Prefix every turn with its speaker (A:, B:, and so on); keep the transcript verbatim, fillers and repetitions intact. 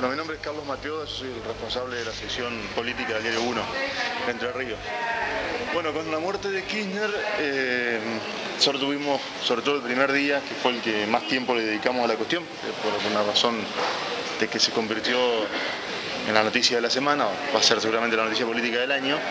A: Bueno, mi nombre es Carlos Mateo, soy el responsable de la sección política del Diario uno de Entre Ríos. Bueno, con la muerte de Kirchner, eh, solo tuvimos, sobre todo el primer día, que fue el que más tiempo le dedicamos a la cuestión, por una razón de que se convirtió en la noticia de la semana, va a ser seguramente la noticia política del año.